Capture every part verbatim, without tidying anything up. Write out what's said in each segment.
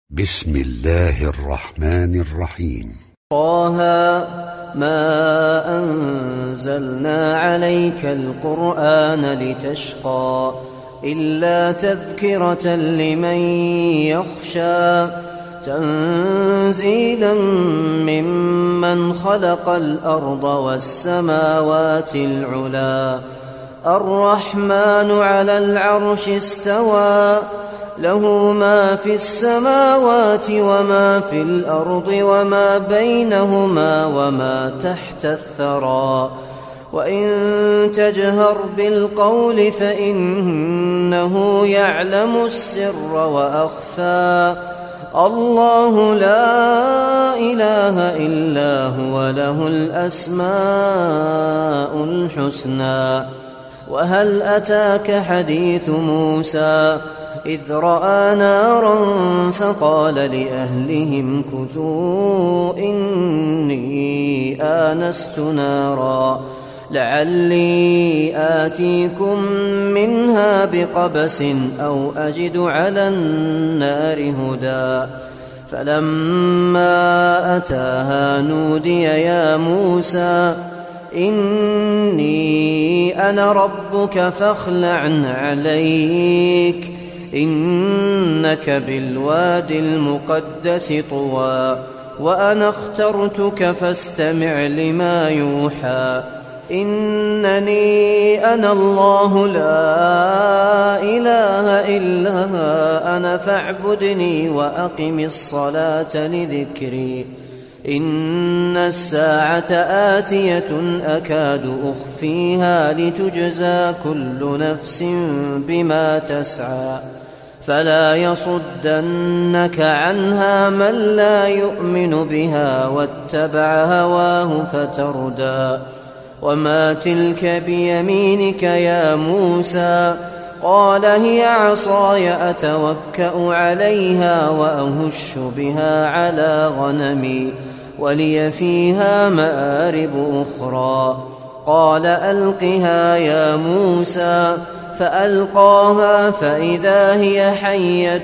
بسم الله الرحمن الرحيم. طه ما أنزلنا عليك القرآن لتشقى إلا تذكرة لمن يخشى تنزيلا ممن خلق الأرض والسماوات العلا الرحمن على العرش استوى له ما في السماوات وما في الأرض وما بينهما وما تحت الثرى وإن تجهر بالقول فإنه يعلم السر وأخفى الله لا إله إلا هو له الأسماء الحسنى. وهل أتاك حديث موسى إذ رأى نارا فقال لأهلهم كثوا إني آنست نارا لعلي آتيكم منها بقبس أو أجد على النار هدى فلما أتاها نودي يا موسى إني أنا ربك فاخلع عليك إنك بالواد المقدس طوى وأنا اخترتك فاستمع لما يوحى إنني أنا الله لا إله إلا أنا فاعبدني وأقم الصلاة لذكري إن الساعة آتية أكاد أخفيها لتجزى كل نفس بما تسعى فلا يصدنك عنها من لا يؤمن بها واتبع هواه فتردى وما تلك بيمينك يا موسى قال هي عصاي أتوكأ عليها وأهش بها على غنمي ولي فيها مآرب أخرى قال ألقها يا موسى فألقاها فإذا هي حية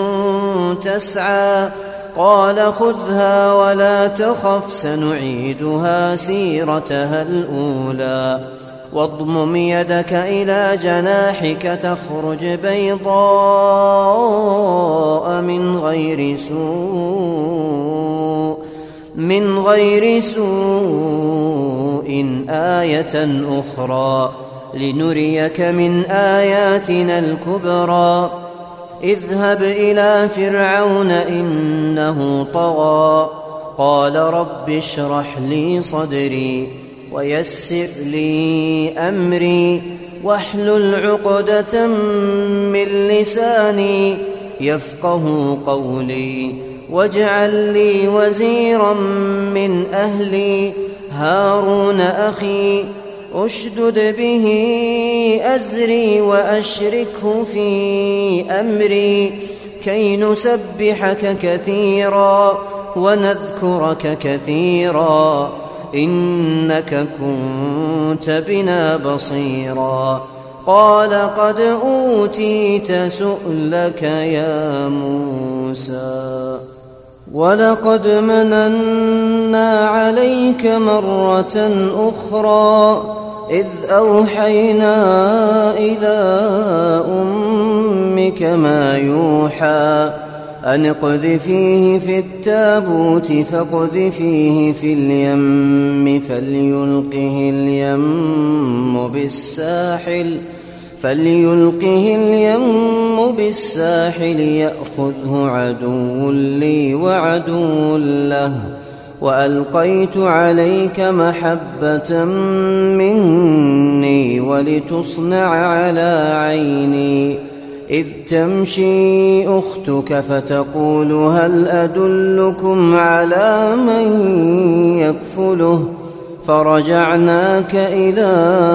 تسعى قال خذها ولا تخف سنعيدها سيرتها الأولى واضمم يدك إلى جناحك تخرج بيضاء من غير سوء من غير سوء آية أخرى لنريك من آياتنا الكبرى اذهب إلى فرعون إنه طغى قال رب اشرح لي صدري ويسر لي أمري واحلل عقدة من لساني يفقه قولي واجعل لي وزيرا من أهلي هارون أخي أشدد به أزري وأشركه في أمري كي نسبحك كثيرا ونذكرك كثيرا إنك كنت بنا بصيرا قال قد أوتيت سؤلك يا موسى ولقد مننا عليك مرة أخرى إذ أوحينا إلى أمك ما يوحى أن اقذفيه في التابوت فاقذفيه في اليم فليلقه اليم بالساحل فليلقه اليم بالساحل يأخذه عدو لي وعدو له وألقيت عليك محبة مني ولتصنع على عيني إذ تمشي أختك فتقول هل أدلكم على من يكفله فرجعناك إلى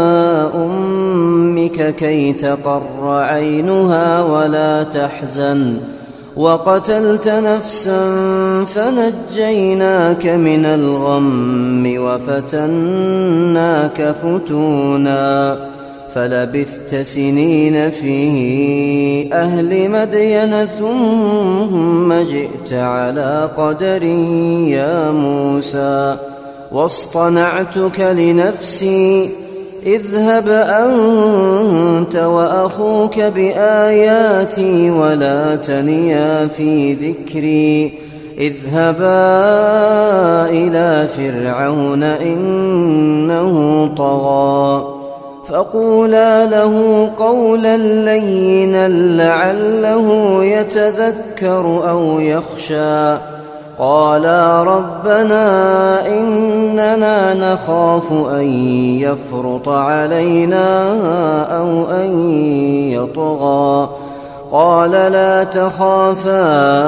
أمك كي تقر عينها ولا تحزن وقتلت نفسا فنجيناك من الغم وفتناك فتونا فلبثت سنين في أهل مدين ثم جئت جئت على قدري يا موسى واصطنعتك لنفسي اذهب أنت وأخوك بآياتي ولا تنيا في ذكري اذهبا إلى فرعون إنه طغى فقولا له قولا لينا لعله يتذكر أو يخشى قالا ربنا إننا نخاف أن يفرط علينا أو أن يطغى قال لا تخافا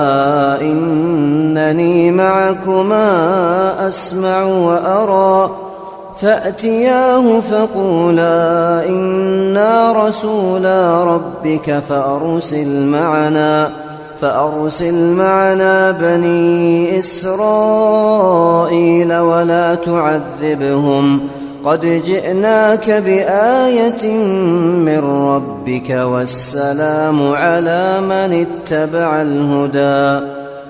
إنني معكما أسمع وأرى فأتياه فقولا إنا رسولا ربك فأرسل معنا فأرسل معنا بني إسرائيل ولا تعذبهم قد جئناك بآية من ربك والسلام على من اتبع الهدى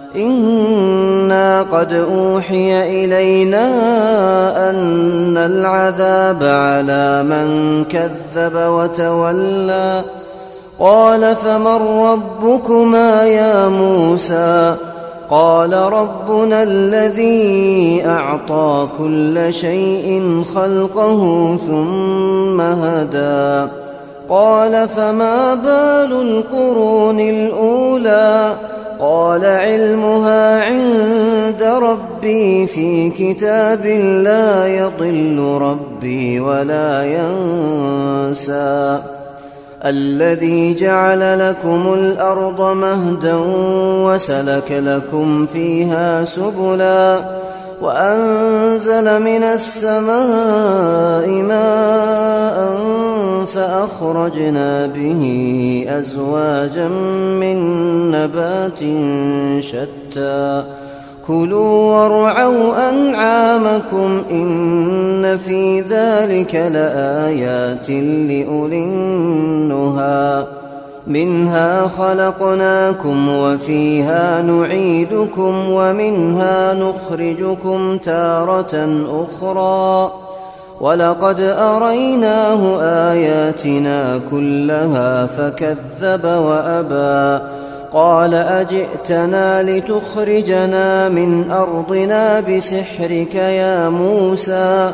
إنا قد أوحي إلينا أن العذاب على من كذب وتولى قال فمن ربكما يا موسى قال ربنا الذي أعطى كل شيء خلقه ثم هدى قال فما بال القرون الأولى قال علمها عند ربي في كتاب لا يضل ربي ولا ينسى الذي جعل لكم الأرض مهدا وسلك لكم فيها سبلا وأنزل من السماء ماء فأخرجنا به أزواجا من نبات شتى كلوا وارعوا أنعامكم إن في ذلك لآيات لأولي النهى منها خلقناكم وفيها نعيدكم ومنها نخرجكم تارة أخرى ولقد أريناه آياتنا كلها فكذب وأبى قال أجئتنا لتخرجنا من أرضنا بسحرك يا موسى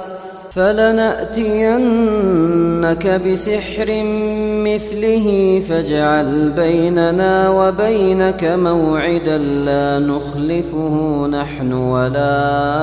فلنأتينك بسحر مثله فاجعل بيننا وبينك موعدا لا نخلفه نحن ولا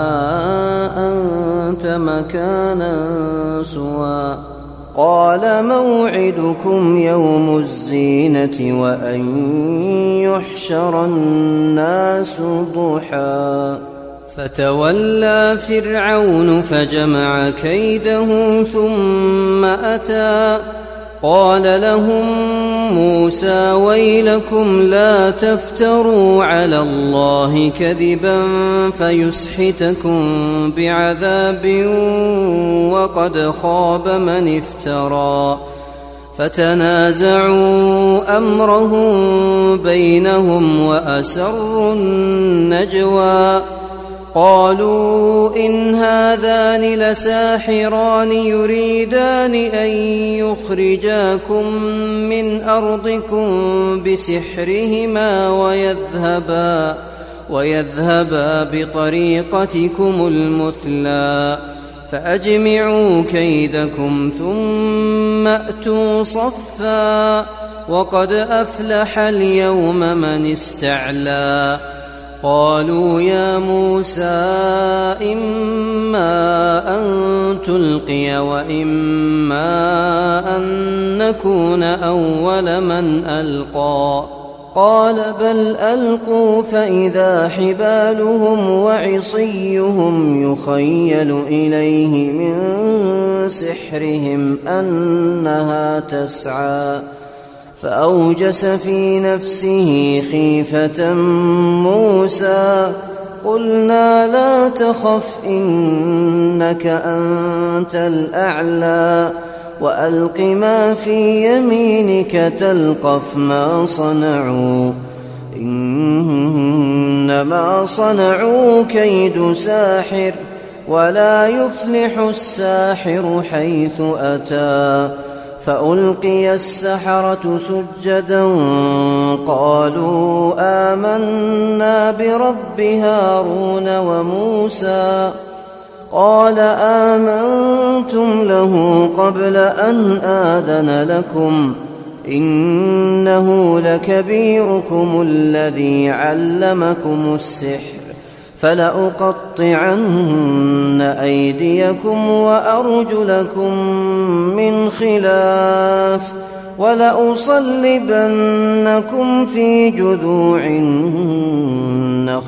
أنت مكانا سوى قال موعدكم يوم الزينة وأن يحشر الناس ضحى فتولى فرعون فجمع كيده ثم أتى قال لهم موسى ويلكم لا تفتروا على الله كذبا فيسحتكم بعذاب وقد خاب من افترى فتنازعوا أمرهم بينهم وأسروا النجوى قالوا إن هذان لساحران يريدان أن يخرجاكم من أرضكم بسحرهما ويذهبا, ويذهبا بطريقتكم المثلى فأجمعوا كيدكم ثم أتوا صفا وقد أفلح اليوم من استعلى قالوا يا موسى إما أن تلقي وإما أن نكون أول من ألقى قال بل ألقوا فإذا حبالهم وعصيهم يخيل إليه من سحرهم أنها تسعى فأوجس في نفسه خيفة موسى قلنا لا تخف إنك أنت الأعلى وألق ما في يمينك تلقف ما صنعوا إنما إنما صنعوا كيد ساحر ولا يفلح الساحر حيث أتى. فألقي السحرة سجدا قالوا آمنا برب هارون وموسى. قال آمنتم له قبل أن آذن لكم إنه لكبيركم الذي علمكم السحر فلأقطعن أيديكم وأرجلكم من خلاف ولأصلبنكم في جذوع النخل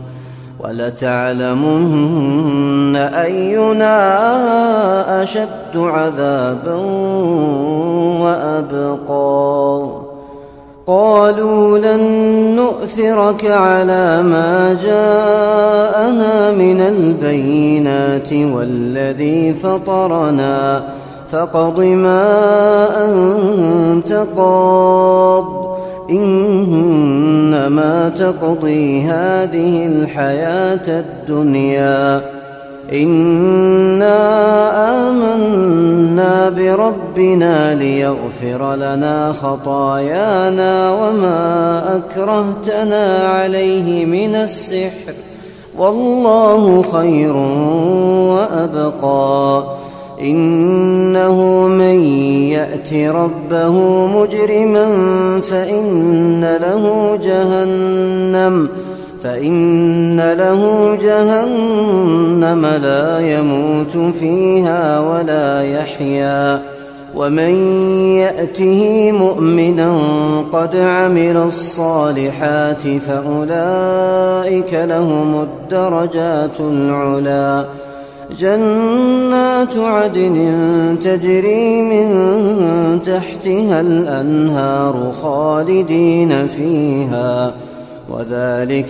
ولتعلمن أينا أشد عذابا وأبقى. قالوا لن نؤثرك على ما جاءنا من البينات والذي فطرنا فاقض ما أنت قاض إنما تقضي هذه الحياة الدنيا إنا آمنا بربنا ليغفر لنا خطايانا وما أكرهتنا عليه من السحر والله خير وأبقى. إنه من يأت ربه مجرما فإن له جهنم فإن له جهنم لا يموت فيها ولا يحيا. ومن يأته مؤمنا قد عمل الصالحات فأولئك لهم الدرجات العلى جنات عدن تجري من تحتها الأنهار خالدين فيها وذلك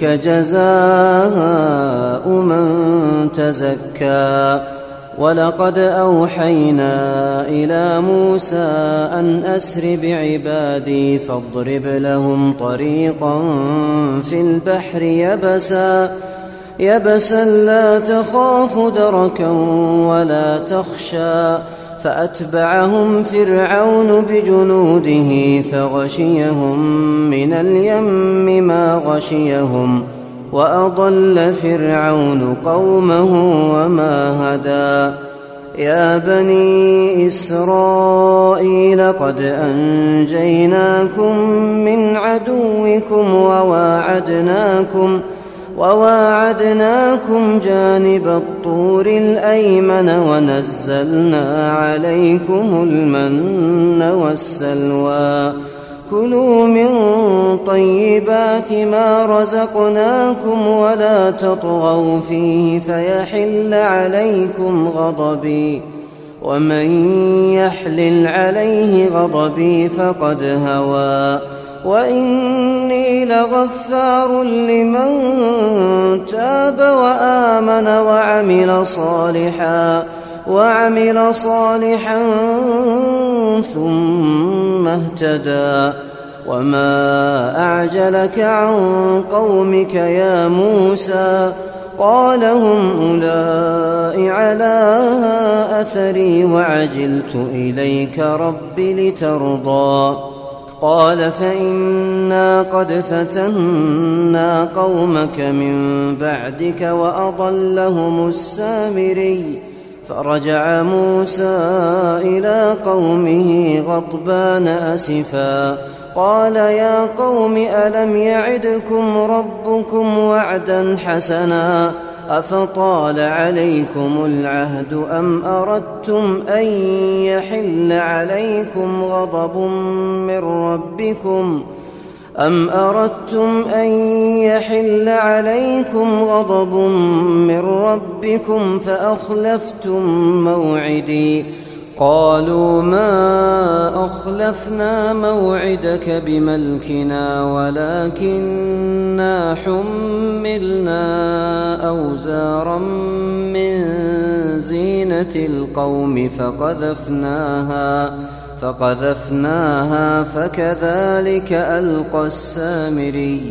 جزاء من تزكى. ولقد أوحينا إلى موسى أن أسر بعبادي فاضرب لهم طريقا في البحر يبسا يبسا لا تخاف دركا ولا تخشى. فأتبعهم فرعون بجنوده فغشيهم من اليم ما غشيهم وأضل فرعون قومه وما هدى. يا بني إسرائيل قد أنجيناكم من عدوكم وواعدناكم وواعدناكم جانب الطور الأيمن ونزلنا عليكم المن والسلوى. كلوا من طيبات ما رزقناكم ولا تطغوا فيه فيحل عليكم غضبي ومن يحلل عليه غضبي فقد هوى. وإني لغفار لمن تاب وآمن وعمل صالحا وعمل صالحا ثم اهتدى. وما أعجلك عن قومك يا موسى؟ قال هم أولئك على أثري وعجلت إليك رب لترضى. قال فإنا قد فتنا قومك من بعدك وأضلهم السامري. فرجع موسى إلى قومه غضبان أسفا قال يا قوم ألم يعدكم ربكم وعدا حسنا أفطال عليكم العهد أم أردتم أن يحل عليكم غضب من ربكم أم أردتم أن يحل عليكم غضب من ربكم فأخلفتم موعدي. قالوا ما أخلفنا موعدك بملكنا ولكننا حملنا أوزارا من زينة القوم فقذفناها فقذفناها فكذلك ألقى السامري.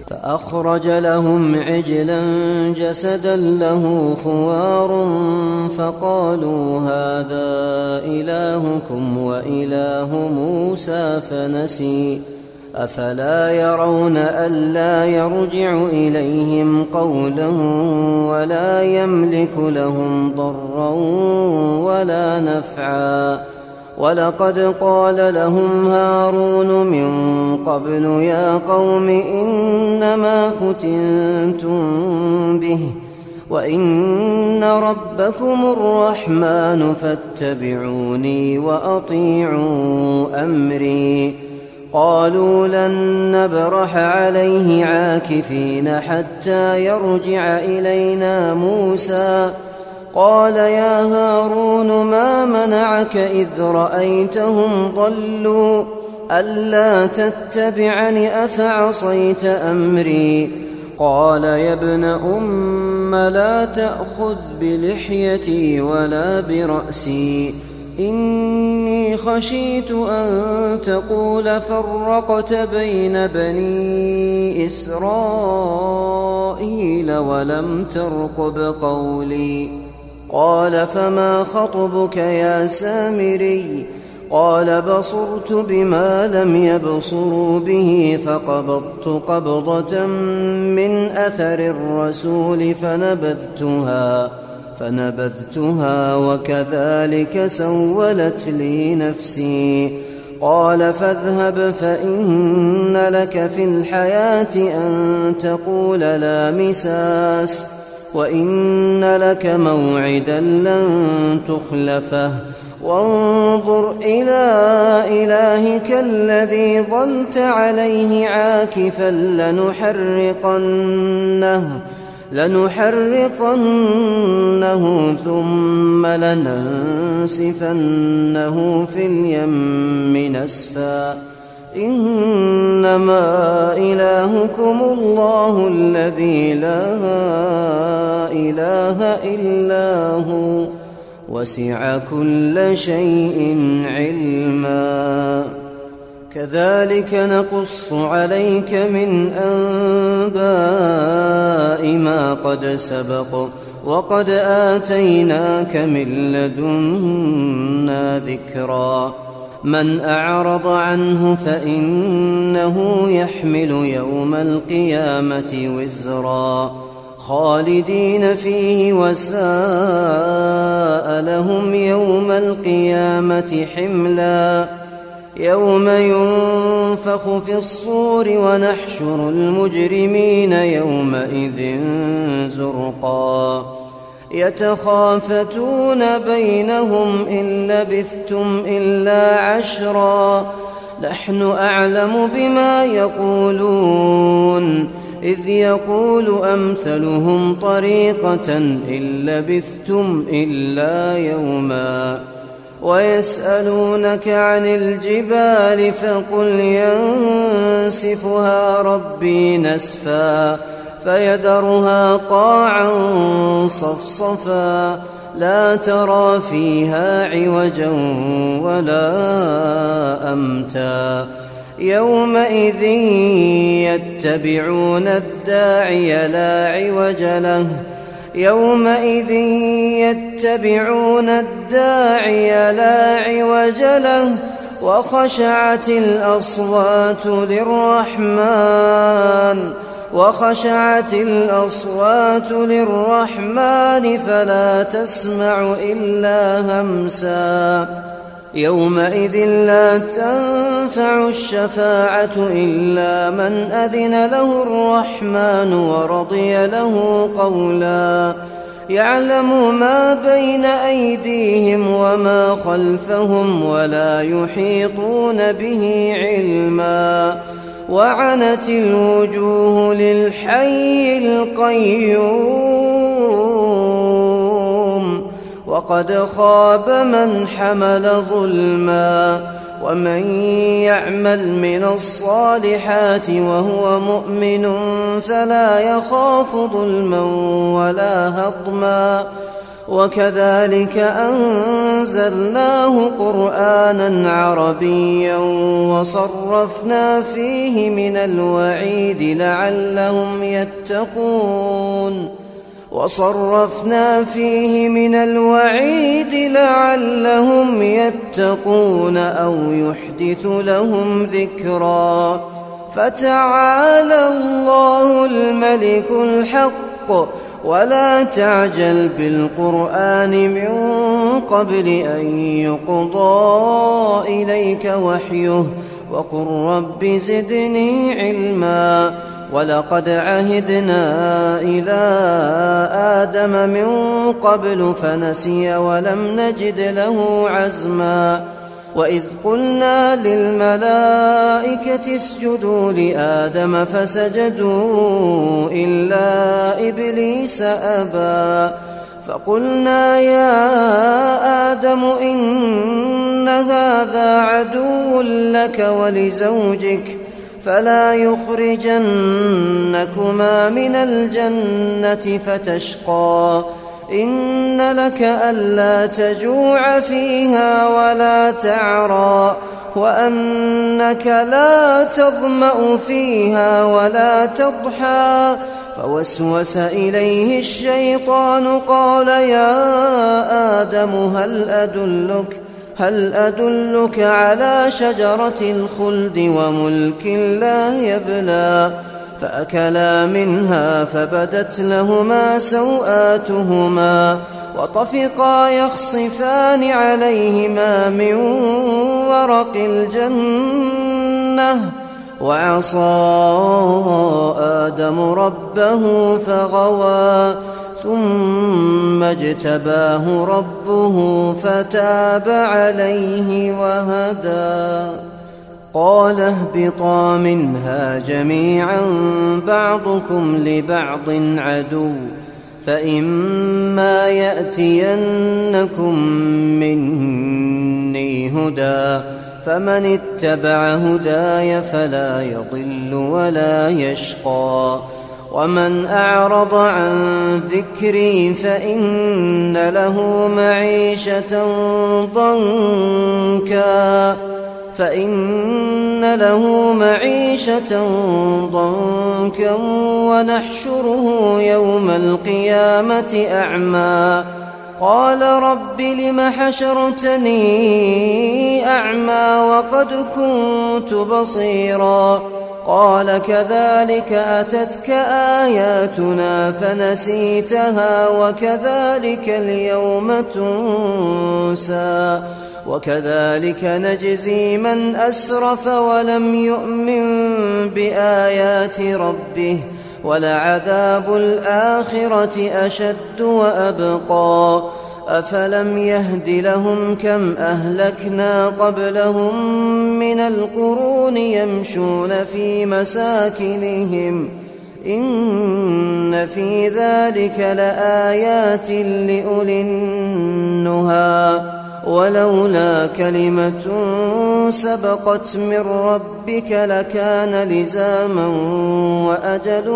فأخرج لهم عجلا جسدا له خوار فقالوا هذا إلهكم وإله موسى فنسي أفلا يرون ألا يرجع إليهم قولا ولا يملك لهم ضرا ولا نفعا ولقد قال لهم هارون من قبل يا قوم إنما فتنتم به وإن ربكم الرحمن فاتبعوني وأطيعوا أمري قالوا لن نبرح عليه عاكفين حتى يرجع إلينا موسى قال يا هارون ما منعك إذ رأيتهم ضلوا ألا تتبعني أفعصيت أمري قال يا ابن أم لا تأخذ بلحيتي ولا برأسي إني خشيت أن تقول فرقت بين بني إسرائيل ولم ترقب قولي قال فما خطبك يا سامري قال بصرت بما لم يبصروا به فقبضت قبضة من أثر الرسول فنبذتها فنبذتها وكذلك سولت لي نفسي قال فاذهب فإن لك في الحياة أن تقول لا مساس وإن لك موعدا لن تخلفه وانظر إلى إلهك الذي ظلت عليه عاكفا لنحرقنه لنحرقنه ثم لننسفنه في اليم نسفا إنما إلهكم الله الذي لا إله إلا هو وسع كل شيء علما كذلك نقص عليك من أنباء ما قد سبق وقد آتيناك من لدنا ذكرا من أعرض عنه فإنه يحمل يوم القيامة وزرا خالدين فيه وساء لهم يوم القيامة حملا يوم ينفخ في الصور ونحشر المجرمين يومئذ زرقا يتخافتون بينهم إن لبثتم إلا عشرا نحن أعلم بما يقولون إذ يقول أمثلهم طريقة إن لبثتم إلا يوما ويسألونك عن الجبال فقل ينسفها ربي نسفا فيذرها قاعا صفصفا لا ترى فيها عوجا ولا أمتا يومئذ يتبعون الداعي لا عوج له يومئذ يتبعون الداعي لا عوج له وخشعت الأصوات للرحمن وخشعت الأصوات للرحمن فلا تسمع إلا همسا يومئذ لا تنفع الشفاعة إلا من أذن له الرحمن ورضي له قولا يعلم ما بين أيديهم وما خلفهم ولا يحيطون به علما وعنت الوجوه للحي القيوم وقد خاب من حمل ظلما ومن يعمل من الصالحات وهو مؤمن فلا يخاف ظلما ولا هضما وكذلك أنزلناه قرآنا عربيا وصرفنا فيه من الوعيد لعلهم يتقون وصرفنا فيه من الوعيد لعلهم يتقون أو يحدث لهم ذكرا. فتعالى الله الملك الحق ولا تعجل بالقرآن من قبل أن يقضى إليك وحيه وقل رب زدني علما. ولقد عهدنا إلى آدم من قبل فنسي ولم نجد له عزما. وإذ قلنا للملائكة اسجدوا لآدم فسجدوا إلا إبليس أبى فقلنا يا آدم إن هذا عدو لك ولزوجك فلا يخرجنكما من الجنة فتشقى. إن لك ألا تجوع فيها ولا تعرى وأنك لا تظمأ فيها ولا تضحى. فوسوس إليه الشيطان قال يا آدم هل أدلك هل أدلك على شجرة الخلد وملك لا يبلى. فأكلا منها فبدت لهما سوآتهما وطفقا يخصفان عليهما من ورق الجنة وعصى آدم ربه فغوى ثم اجتباه ربه فتاب عليه وهدى. قال اهبطا منها جميعا بعضكم لبعض عدو فإما يأتينكم مني هدى فمن اتبع هداي فلا يضل ولا يشقى. ومن أعرض عن ذكري فإن له معيشة ضنكا فإن له معيشة ضنكا ونحشره يوم القيامة أعمى. قال رب لم حشرتني أعمى وقد كنت بصيرا. قال كذلك أتتك آياتنا فنسيتها وكذلك اليوم تنسى. وكذلك نجزي من أسرف ولم يؤمن بآيات ربه ولعذاب الآخرة أشد وأبقى. أفلم يهد لهم كم أهلكنا قبلهم من القرون يمشون في مساكنهم إن في ذلك لآيات لأولي النهى. ولولا كلمة سبقت من ربك لكان لزاما وأجل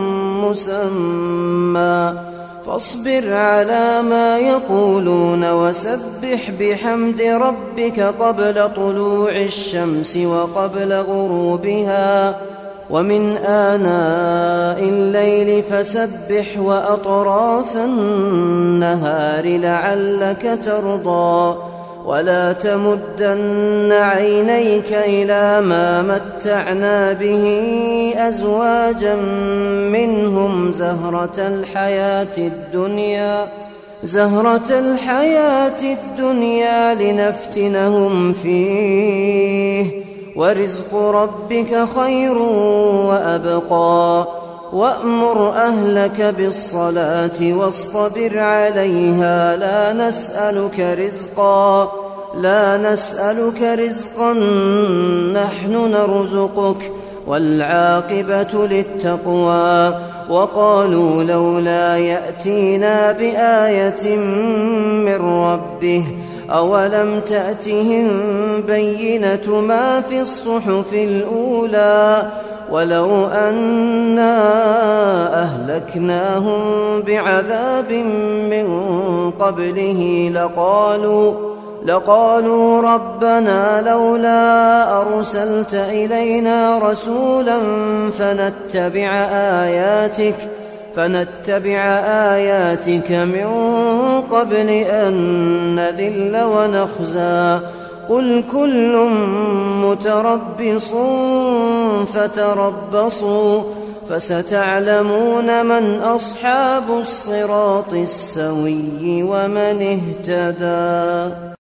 مسمى. فاصبر على ما يقولون وسبح بحمد ربك قبل طلوع الشمس وقبل غروبها ومن آناء الليل فسبح وأطراف النهار لعلك ترضى. ولا تمدن عينيك إلى ما متعنا به أزواجا منهم زهرة الحياة الدنيا زهرة الحياة الدنيا لنفتنهم فيه ورزق ربك خير وأبقى. وأمر أهلك بالصلاة واصطبر عليها لا نسألك رزقا لا نسألك رزقا نحن نرزقك والعاقبة للتقوى. وقالوا لولا يأتينا بآية من ربه أولم تأتهم بينة ما في الصحف الأولى ولو أنا أهلكناهم أهلكناهم بعذاب من قبله لقالوا لقالوا ربنا لولا أرسلت إلينا رسولا فنتبع آياتك فنتبع آياتك من قبل أن نذل ونخزى قل كل متربص فتربصوا فستعلمون من أصحاب الصراط السوي ومن اهتدى.